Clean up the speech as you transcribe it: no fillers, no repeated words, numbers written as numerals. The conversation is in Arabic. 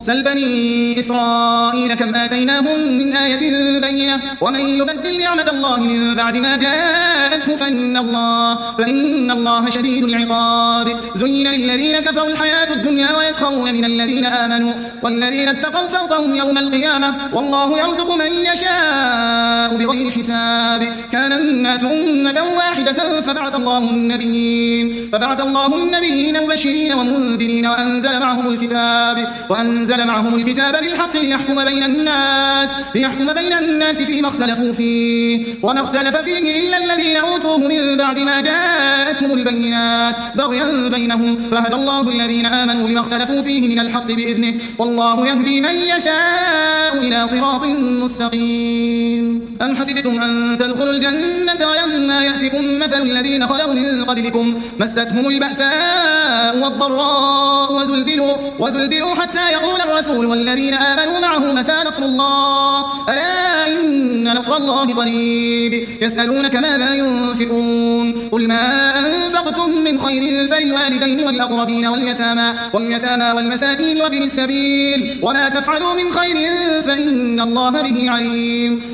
سل بني إسرائيل كم آتيناهم من آية بينة ومن يبدل نعمة الله من بعد ما جاءته فإن الله شديد العقاب. زين للذين كفروا الحياة الدنيا ويسخرون من الذين آمنوا والذين اتقوا فوقهم يوم القيامة والله يرزق من يشاء بغير حساب. كان الناس أمة واحدة فبعث الله النبيين مبشرين ومنذرين وأنزل معهم الكتاب بالحق ليحكم بين الناس فيما اختلفوا فيه وما اختلف فيه إلا الذين أوتوه من بعد ما جاءتهم البينات بغيا بينهم فهدى الله الذين آمنوا لما اختلفوا فيه من الحق بإذنه والله يهدي من يشاء إلى صراط مستقيم. أم حسبتم أن تدخلوا الجنة ولما يأتكم مثل الذين خلوا من قبلكم مستهم البأساء والضراء وزلزلوا حتى يقول الرسول والذين آمنوا معه متى نصر الله ألا إن نصر الله قريب. يسألونك ماذا ينفقون قل ما أنفقتم من خير فللوالدين والأقربين واليتامى والمساكين وابن السبيل وما تفعلوا من خير فإن الله به عليم.